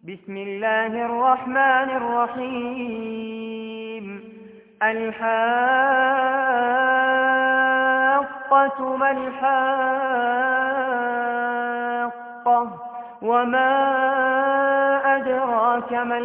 بسم الله الرحمن الرحيم. الحاقة ما الحاقة وما أدراك ما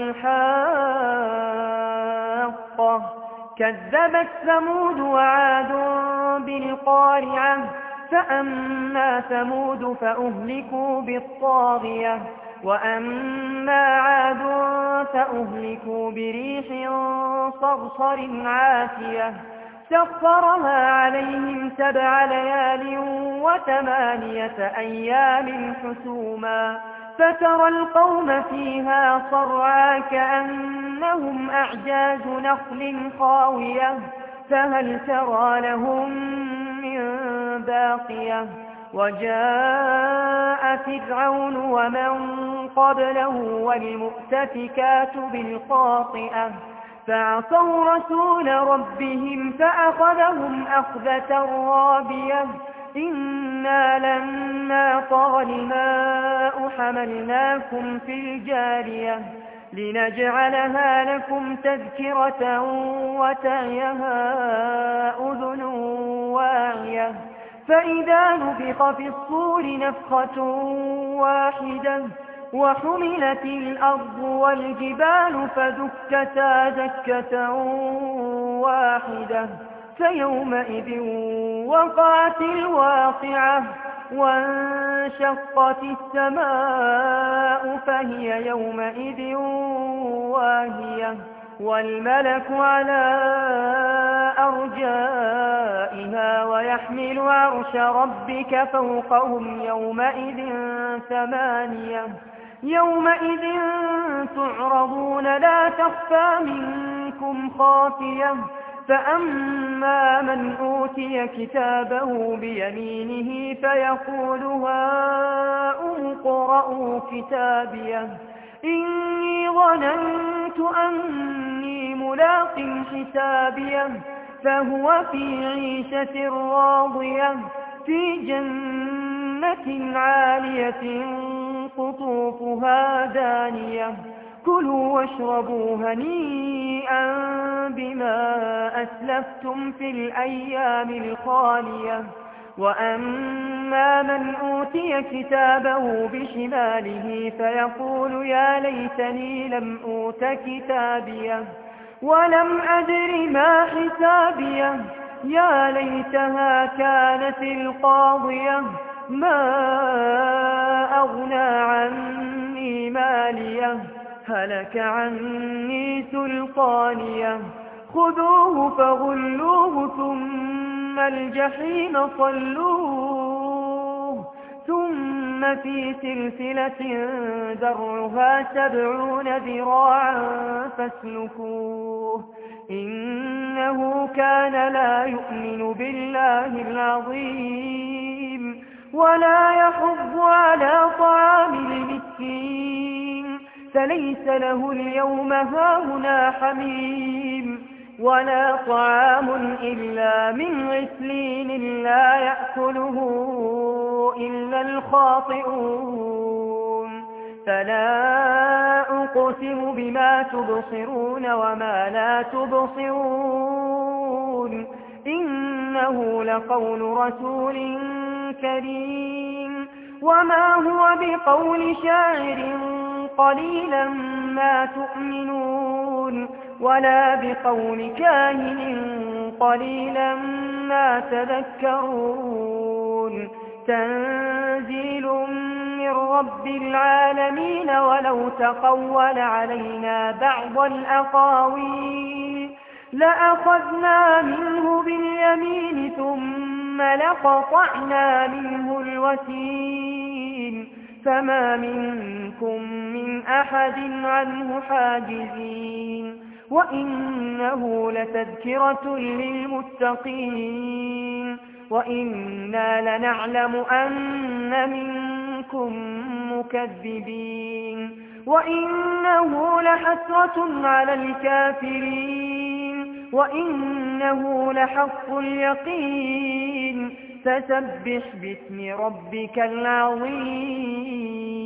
الحاقة كذبت ثمود وعاد بالقارعة فأما ثمود فأهلكوا بالطاغية وأما عاد فأهلكوا بريح صرصر عاتية سخرها عليهم 7 ليال و8 أيام حسوما فترى القوم فيها صرعى كأنهم أعجاز نخل خاوية فهل ترى لهم من باقية وجاء فرعون ومن قبله والمؤتفكات بالخاطئة فعصوا رسول ربهم فأخذهم أخذة رابية إنا لما طغى الماء حملناكم في الجارية لنجعلها لكم تذكرة وتعيها أذن واعية فإذا نفخ في الصور نفخة واحدة وحملت الأرض والجبال فدكتا دكة واحدة فيومئذ وقعت الواقعة وانشقت السماء فهي يومئذ واهية والملك على أرجائها ويحمل عرش ربك فوقهم يومئذ 8 يومئذ تعرضون لا تخفى منكم خافية فأما من أوتي كتابه بيمينه فيقول هاؤم اقرءوا كتابيه إني ظننت أني ملاق حسابيه فهو في عيشة راضية في جنة عالية قطوفها دانية كلوا واشربوا هنيئا بما أسلفتم في الأيام الخالية وأما من أوتي كتابه بشماله فيقول يا ليتني لم أوت كتابيه ولم أدر ما حسابيه يا ليتها كانت القاضية ما أغنى عني ماليه هلك عني سلطانيه خذوه فغلوه ثم الجحيم صلوه ثم في سلسلة ذرعها 70 ذراعا فاسلكوه إنه كان لا يؤمن بالله العظيم ولا يحض على طعام المسكين فليس له اليوم هاهنا حميم ولا طعام إلا من غسلين لا يأكله إلا الخاطئون فلا أقسم بما تبصرون وما لا تبصرون إنه لقول رسول كريم وما هو بقول شاعر قليلا ما تؤمنون ولا بقول كاهن قليلا ما تذكرون تنزيل من رب العالمين ولو تقول علينا بعض الأقاويل لأخذنا منه باليمين ثم لقطعنا منه الوتين فما منكم من أحد عنه حاجزين وإنه لتذكرة للمتقين وإنا لنعلم أن منكم مكذبين وإنه لحسرة على الكافرين وإنه لحق اليقين فسبح باسم ربك العظيم